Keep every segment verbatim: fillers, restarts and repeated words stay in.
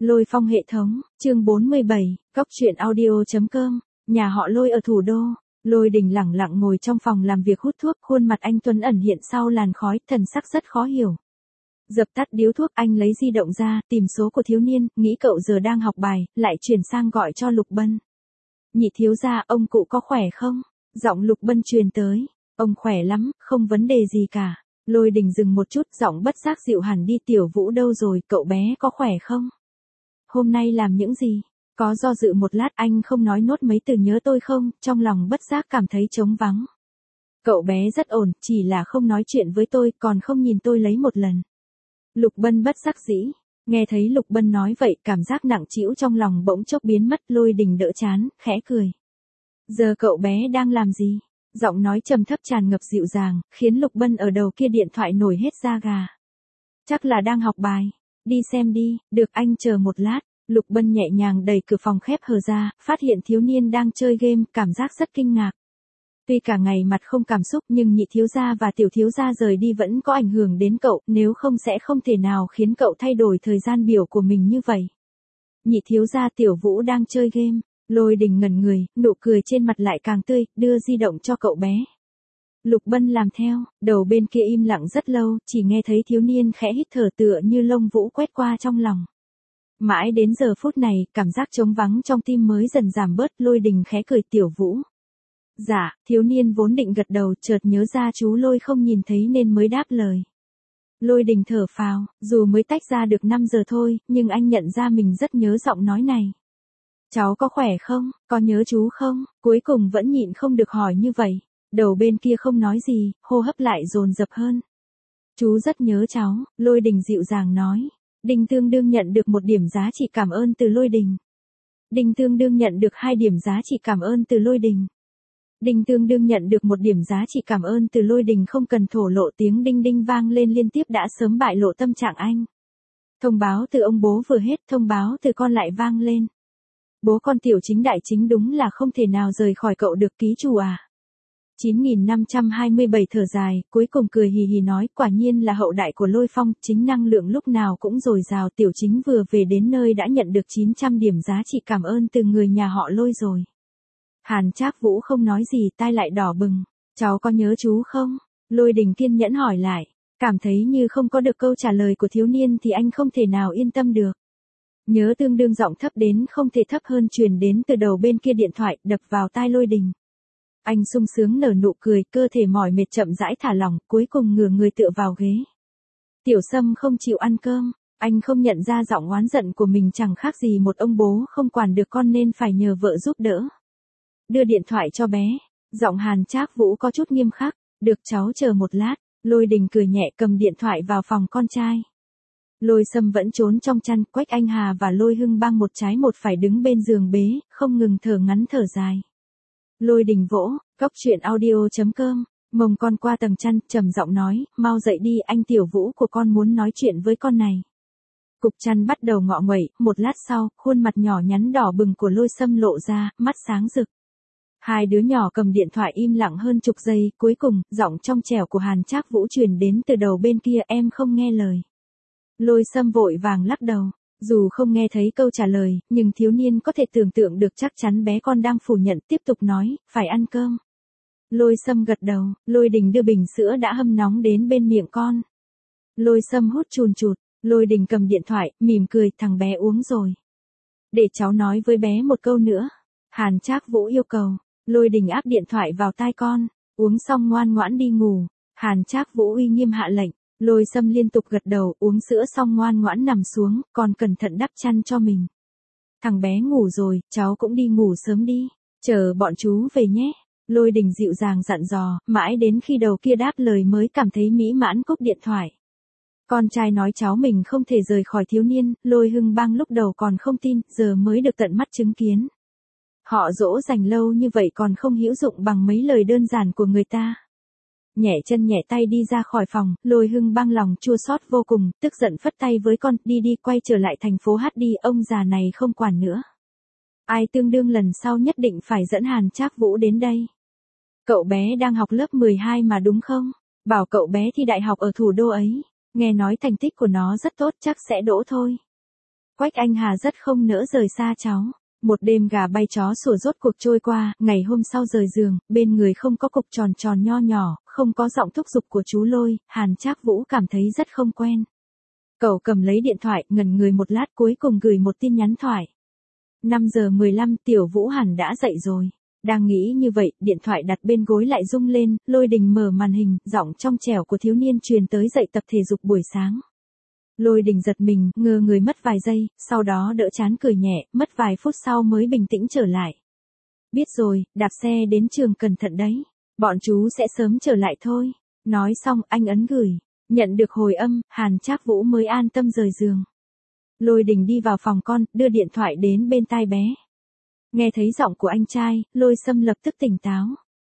Lôi Phong hệ thống, chương bốn mươi bảy, Cóc truyện audio.com, nhà họ Lôi ở thủ đô. Lôi Đình lẳng lặng ngồi trong phòng làm việc hút thuốc, khuôn mặt anh tuấn ẩn hiện sau làn khói, thần sắc rất khó hiểu. Dập tắt điếu thuốc, anh lấy di động ra, tìm số của thiếu niên, nghĩ cậu giờ đang học bài, lại chuyển sang gọi cho Lục Bân. Nhị thiếu gia, ông cụ có khỏe không? Giọng Lục Bân truyền tới. Ông khỏe lắm, không vấn đề gì cả. Lôi Đình dừng một chút, giọng bất giác dịu hẳn đi. Tiểu Vũ đâu rồi, cậu bé có khỏe không? Hôm nay làm những gì? Có do dự một lát, anh không nói nốt mấy từ nhớ tôi không, trong lòng bất giác cảm thấy trống vắng. Cậu bé rất ổn, chỉ là không nói chuyện với tôi, còn không nhìn tôi lấy một lần. Lục Bân bất đắc dĩ. Nghe thấy Lục Bân nói vậy, cảm giác nặng trĩu trong lòng bỗng chốc biến mất. Lôi Đình đỡ chán, khẽ cười. Giờ cậu bé đang làm gì? Giọng nói trầm thấp tràn ngập dịu dàng, khiến Lục Bân ở đầu kia điện thoại nổi hết da gà. Chắc là đang học bài. Đi xem đi, được, anh chờ một lát. Lục Bân nhẹ nhàng đẩy cửa phòng khép hờ ra, phát hiện thiếu niên đang chơi game, cảm giác rất kinh ngạc. Tuy cả ngày mặt không cảm xúc, nhưng nhị thiếu gia và tiểu thiếu gia rời đi vẫn có ảnh hưởng đến cậu, nếu không sẽ không thể nào khiến cậu thay đổi thời gian biểu của mình như vậy. Nhị thiếu gia, Tiểu Vũ đang chơi game. Lôi Đình ngẩn người, nụ cười trên mặt lại càng tươi, đưa di động cho cậu bé. Lục Bân làm theo, đầu bên kia im lặng rất lâu, chỉ nghe thấy thiếu niên khẽ hít thở tựa như lông vũ quét qua trong lòng. Mãi đến giờ phút này, cảm giác trống vắng trong tim mới dần giảm bớt. Lôi Đình khẽ cười. Tiểu Vũ. Dạ, thiếu niên vốn định gật đầu, chợt nhớ ra chú Lôi không nhìn thấy nên mới đáp lời. Lôi Đình thở phào, dù mới tách ra được năm giờ thôi, nhưng anh nhận ra mình rất nhớ giọng nói này. Cháu có khỏe không, có nhớ chú không? Cuối cùng vẫn nhịn không được hỏi như vậy. Đầu bên kia không nói gì, hô hấp lại dồn dập hơn. Chú rất nhớ cháu, Lôi Đình dịu dàng nói. Đinh tương đương nhận được một điểm giá trị cảm ơn từ Lôi Đình. Đinh tương đương nhận được hai điểm giá trị cảm ơn từ Lôi Đình. Đinh tương đương nhận được một điểm giá trị cảm ơn từ Lôi Đình. Không cần thổ lộ, tiếng đinh đinh vang lên liên tiếp đã sớm bại lộ tâm trạng anh. Thông báo từ ông bố vừa hết, thông báo từ con lại vang lên. Bố con Tiểu Chính đại chính đúng là không thể nào rời khỏi cậu được, ký chủ à. chín nghìn năm trăm hai mươi bảy thở dài, cuối cùng cười hì hì nói, quả nhiên là hậu đại của Lôi Phong, chính năng lượng lúc nào cũng dồi dào. Tiểu Chính vừa về đến nơi đã nhận được chín trăm điểm giá trị cảm ơn từ người nhà họ Lôi rồi. Hàn Trác Vũ không nói gì, tai lại đỏ bừng. Cháu có nhớ chú không? Lôi Đình kiên nhẫn hỏi lại. Cảm thấy như không có được câu trả lời của thiếu niên thì anh không thể nào yên tâm được. Nhớ tương đương giọng thấp đến không thể thấp hơn truyền đến từ đầu bên kia điện thoại, đập vào tai Lôi Đình. Anh sung sướng nở nụ cười, cơ thể mỏi mệt chậm rãi thả lỏng, cuối cùng ngửa người tựa vào ghế. Tiểu Sâm không chịu ăn cơm, anh không nhận ra giọng oán giận của mình chẳng khác gì một ông bố không quản được con nên phải nhờ vợ giúp đỡ. Đưa điện thoại cho bé, giọng Hàn Trác Vũ có chút nghiêm khắc, được cháu chờ một lát. Lôi Đình cười nhẹ cầm điện thoại vào phòng con trai. Lôi Sâm vẫn trốn trong chăn, Quách Anh Hà và Lôi Hưng Bang một trái một phải đứng bên giường bế, không ngừng thở ngắn thở dài. Lôi Đình vỗ, Cóc truyện audio.com, mông con qua tầng chăn, trầm giọng nói, mau dậy đi, anh Tiểu Vũ của con muốn nói chuyện với con này. Cục chăn bắt đầu ngọ nguậy, một lát sau, khuôn mặt nhỏ nhắn đỏ bừng của Lôi Sâm lộ ra, mắt sáng rực. Hai đứa nhỏ cầm điện thoại im lặng hơn chục giây, cuối cùng, giọng trong trẻo của Hàn Trác Vũ truyền đến từ đầu bên kia, em không nghe lời. Lôi Sâm vội vàng lắc đầu, dù không nghe thấy câu trả lời, nhưng thiếu niên có thể tưởng tượng được chắc chắn bé con đang phủ nhận, tiếp tục nói, phải ăn cơm. Lôi Sâm gật đầu, Lôi Đình đưa bình sữa đã hâm nóng đến bên miệng con. Lôi Sâm hút chùn chụt, Lôi Đình cầm điện thoại, mỉm cười, thằng bé uống rồi. Để cháu nói với bé một câu nữa. Hàn Trác Vũ yêu cầu. Lôi Đình áp điện thoại vào tai con, uống xong ngoan ngoãn đi ngủ. Hàn Trác Vũ uy nghiêm hạ lệnh. Lôi Sâm liên tục gật đầu, uống sữa xong ngoan ngoãn nằm xuống, còn cẩn thận đắp chăn cho mình. Thằng bé ngủ rồi, cháu cũng đi ngủ sớm đi, chờ bọn chú về nhé. Lôi Đình dịu dàng dặn dò, mãi đến khi đầu kia đáp lời mới cảm thấy mỹ mãn cúp điện thoại. Con trai nói cháu mình không thể rời khỏi thiếu niên, Lôi Hưng Bang lúc đầu còn không tin, giờ mới được tận mắt chứng kiến. Họ dỗ dành lâu như vậy còn không hữu dụng bằng mấy lời đơn giản của người ta. Nhẹ chân nhẹ tay đi ra khỏi phòng, Lôi Hưng Bang lòng chua xót vô cùng, tức giận phất tay với con, đi đi, quay trở lại thành phố hát đi, ông già này không quản nữa. Ai tương đương lần sau nhất định phải dẫn Hàn Trác Vũ đến đây. Cậu bé đang học lớp mười hai mà đúng không? Bảo cậu bé thi đại học ở thủ đô ấy. Nghe nói thành tích của nó rất tốt, chắc sẽ đỗ thôi. Quách Anh Hà rất không nỡ rời xa cháu. Một đêm gà bay chó sủa rốt cuộc trôi qua, ngày hôm sau rời giường, bên người không có cục tròn tròn nho nhỏ, không có giọng thúc giục của chú Lôi, Hàn Trác Vũ cảm thấy rất không quen. Cậu cầm lấy điện thoại, ngẩn người một lát cuối cùng gửi một tin nhắn thoại. năm giờ mười lăm, Tiểu Vũ hẳn đã dậy rồi. Đang nghĩ như vậy, điện thoại đặt bên gối lại rung lên, Lôi Đình mở màn hình, giọng trong trẻo của thiếu niên truyền tới dậy tập thể dục buổi sáng. Lôi Đình giật mình, ngơ người mất vài giây, sau đó đỡ chán cười nhẹ, mất vài phút sau mới bình tĩnh trở lại. Biết rồi, đạp xe đến trường cẩn thận đấy. Bọn chú sẽ sớm trở lại thôi. Nói xong, anh ấn gửi. Nhận được hồi âm, Hàn Trác Vũ mới an tâm rời giường. Lôi Đình đi vào phòng con, đưa điện thoại đến bên tai bé. Nghe thấy giọng của anh trai, Lôi Sâm lập tức tỉnh táo.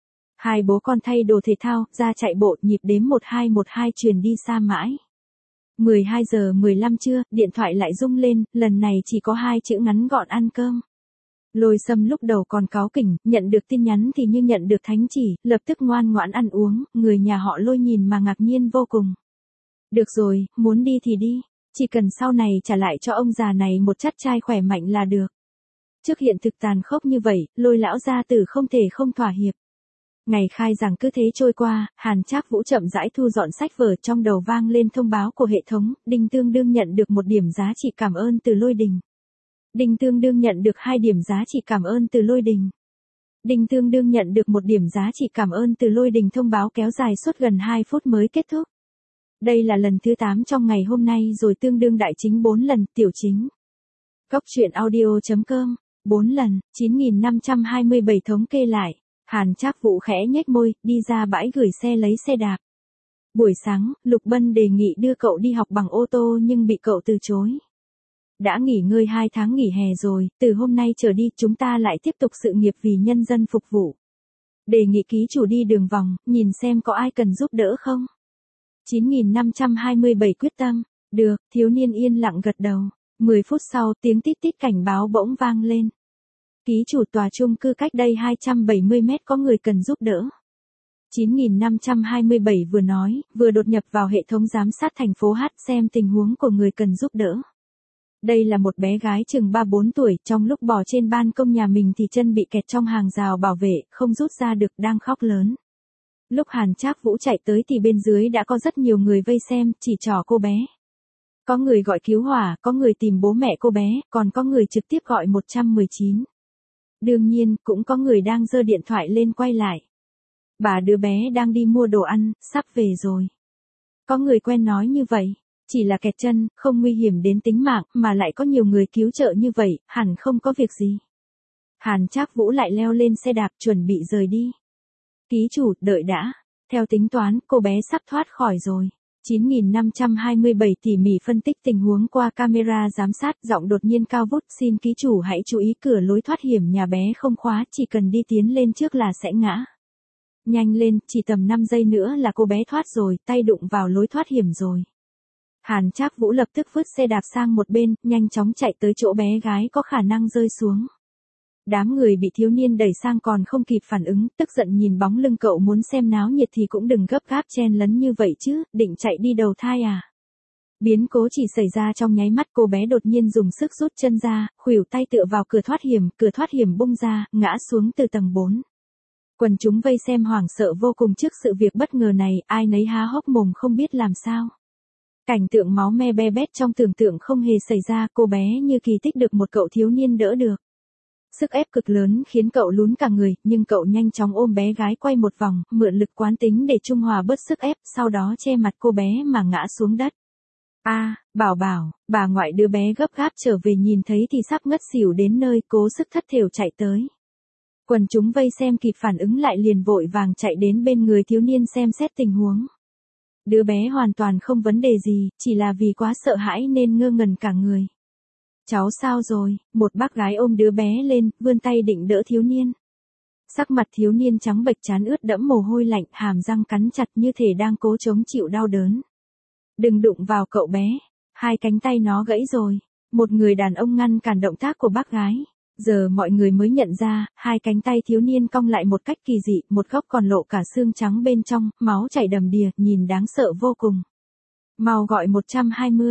Hai bố con thay đồ thể thao, ra chạy bộ, nhịp đếm một hai một hai truyền đi xa mãi. mười hai giờ mười lăm trưa, điện thoại lại rung lên, lần này chỉ có hai chữ ngắn gọn ăn cơm. Lôi Sâm lúc đầu còn cáu kỉnh, nhận được tin nhắn thì như nhận được thánh chỉ, lập tức ngoan ngoãn ăn uống, người nhà họ Lôi nhìn mà ngạc nhiên vô cùng. Được rồi, muốn đi thì đi, chỉ cần sau này trả lại cho ông già này một chất trai khỏe mạnh là được. Trước hiện thực tàn khốc như vậy, Lôi lão gia tử không thể không thỏa hiệp. Ngày khai giảng cứ thế trôi qua, Hàn Trác Vũ chậm rãi thu dọn sách vở, trong đầu vang lên thông báo của hệ thống, Đinh Tương Đương nhận được một điểm giá trị cảm ơn từ Lôi Đình. Đinh Tương Đương nhận được hai điểm giá trị cảm ơn từ Lôi Đình. Đinh Tương Đương nhận được một điểm giá trị cảm ơn từ Lôi Đình, thông báo kéo dài suốt gần hai phút mới kết thúc. Đây là lần thứ tám trong ngày hôm nay rồi, tương đương đại chính bốn lần, tiểu chính. Góc truyện audio chấm com, bốn lần, chín nghìn năm trăm hai mươi bảy thống kê lại. Hàn Trác Vũ khẽ nhếch môi, đi ra bãi gửi xe lấy xe đạp. Buổi sáng, Lục Bân đề nghị đưa cậu đi học bằng ô tô nhưng bị cậu từ chối. Đã nghỉ ngơi hai tháng nghỉ hè rồi, từ hôm nay trở đi chúng ta lại tiếp tục sự nghiệp vì nhân dân phục vụ. Đề nghị ký chủ đi đường vòng, nhìn xem có ai cần giúp đỡ không. chín nghìn năm trăm hai mươi bảy quyết tâm. Được, thiếu niên yên lặng gật đầu. mười phút sau, tiếng tít tít cảnh báo bỗng vang lên. Ký chủ tòa chung cư cách đây hai trăm bảy mươi mét có người cần giúp đỡ. chín nghìn năm trăm hai mươi bảy vừa nói, vừa đột nhập vào hệ thống giám sát thành phố H xem tình huống của người cần giúp đỡ. Đây là một bé gái chừng ba bốn tuổi, trong lúc bò trên ban công nhà mình thì chân bị kẹt trong hàng rào bảo vệ, không rút ra được, đang khóc lớn. Lúc Hàn Trác Vũ chạy tới thì bên dưới đã có rất nhiều người vây xem, chỉ trỏ cô bé. Có người gọi cứu hỏa, có người tìm bố mẹ cô bé, còn có người trực tiếp gọi một một chín. Đương nhiên, cũng có người đang giơ điện thoại lên quay lại. Bà đứa bé đang đi mua đồ ăn, sắp về rồi. Có người quen nói như vậy, chỉ là kẹt chân, không nguy hiểm đến tính mạng, mà lại có nhiều người cứu trợ như vậy, hẳn không có việc gì. Hàn Trác Vũ lại leo lên xe đạp chuẩn bị rời đi. Ký chủ, đợi đã. Theo tính toán, cô bé sắp thoát khỏi rồi. chín nghìn năm trăm hai mươi bảy tỉ mỉ phân tích tình huống qua camera giám sát, giọng đột nhiên cao vút, xin ký chủ hãy chú ý cửa lối thoát hiểm nhà bé không khóa, chỉ cần đi tiến lên trước là sẽ ngã. Nhanh lên, chỉ tầm năm giây nữa là cô bé thoát rồi, tay đụng vào lối thoát hiểm rồi. Hàn Trác Vũ lập tức vứt xe đạp sang một bên, nhanh chóng chạy tới chỗ bé gái có khả năng rơi xuống. Đám người bị thiếu niên đẩy sang còn không kịp phản ứng, tức giận nhìn bóng lưng cậu, muốn xem náo nhiệt thì cũng đừng gấp gáp chen lấn như vậy chứ, định chạy đi đầu thai à. Biến cố chỉ xảy ra trong nháy mắt, cô bé đột nhiên dùng sức rút chân ra, khuỷu tay tựa vào cửa thoát hiểm, cửa thoát hiểm bung ra, ngã xuống từ tầng bốn. Quần chúng vây xem hoảng sợ vô cùng trước sự việc bất ngờ này, ai nấy há hốc mồm không biết làm sao. Cảnh tượng máu me be bét trong tưởng tượng không hề xảy ra, cô bé như kỳ tích được một cậu thiếu niên đỡ được. Sức ép cực lớn khiến cậu lún cả người, nhưng cậu nhanh chóng ôm bé gái quay một vòng, mượn lực quán tính để trung hòa bớt sức ép, sau đó che mặt cô bé mà ngã xuống đất. A, à, Bảo Bảo, bà ngoại đứa bé gấp gáp trở về nhìn thấy thì sắp ngất xỉu đến nơi, cố sức thất thểu chạy tới. Quần chúng vây xem kịp phản ứng lại liền vội vàng chạy đến bên người thiếu niên xem xét tình huống. Đứa bé hoàn toàn không vấn đề gì, chỉ là vì quá sợ hãi nên ngơ ngẩn cả người. Cháu sao rồi? Một bác gái ôm đứa bé lên, vươn tay định đỡ thiếu niên. Sắc mặt thiếu niên trắng bệch, trán ướt đẫm mồ hôi lạnh, hàm răng cắn chặt như thể đang cố chống chịu đau đớn. Đừng đụng vào cậu bé, hai cánh tay nó gãy rồi. Một người đàn ông ngăn cản động tác của bác gái. Giờ mọi người mới nhận ra, hai cánh tay thiếu niên cong lại một cách kỳ dị, một góc còn lộ cả xương trắng bên trong, máu chảy đầm đìa, nhìn đáng sợ vô cùng. Mau gọi một hai không.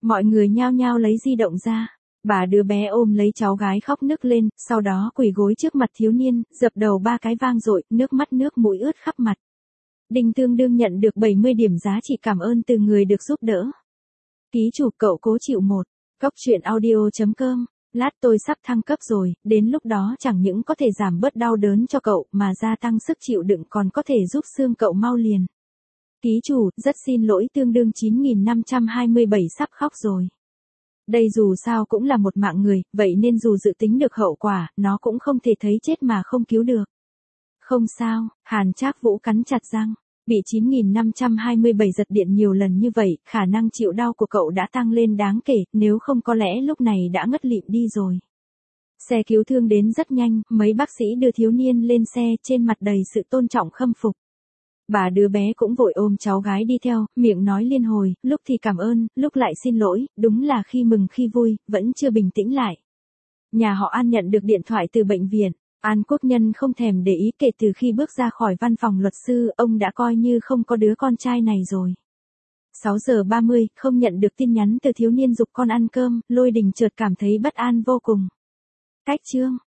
Mọi người nhao nhao lấy di động ra. Bà đứa bé ôm lấy cháu gái khóc nức lên, sau đó quỳ gối trước mặt thiếu niên, dập đầu ba cái vang dội, nước mắt nước mũi ướt khắp mặt. Đinh tương đương nhận được bảy mươi điểm giá trị cảm ơn từ người được giúp đỡ. Ký chủ cậu cố chịu một. Cóc truyện audio chấm com. Lát tôi sắp thăng cấp rồi, đến lúc đó chẳng những có thể giảm bớt đau đớn cho cậu mà gia tăng sức chịu đựng còn có thể giúp xương cậu mau liền. Ký chủ, rất xin lỗi tương đương chín nghìn năm trăm hai mươi bảy sắp khóc rồi. Đây dù sao cũng là một mạng người, vậy nên dù dự tính được hậu quả, nó cũng không thể thấy chết mà không cứu được. Không sao, Hàn Trác Vũ cắn chặt răng. Bị chín nghìn năm trăm hai mươi bảy giật điện nhiều lần như vậy, khả năng chịu đau của cậu đã tăng lên đáng kể, nếu không có lẽ lúc này đã ngất lịm đi rồi. Xe cứu thương đến rất nhanh, mấy bác sĩ đưa thiếu niên lên xe, trên mặt đầy sự tôn trọng khâm phục. Bà đứa bé cũng vội ôm cháu gái đi theo, miệng nói liên hồi, lúc thì cảm ơn, lúc lại xin lỗi, đúng là khi mừng khi vui, vẫn chưa bình tĩnh lại. Nhà họ An nhận được điện thoại từ bệnh viện. An Quốc Nhân không thèm để ý, kể từ khi bước ra khỏi văn phòng luật sư, ông đã coi như không có đứa con trai này rồi. sáu giờ ba mươi, không nhận được tin nhắn từ thiếu niên giục con ăn cơm, Lôi Đình chợt cảm thấy bất an vô cùng. Cách chương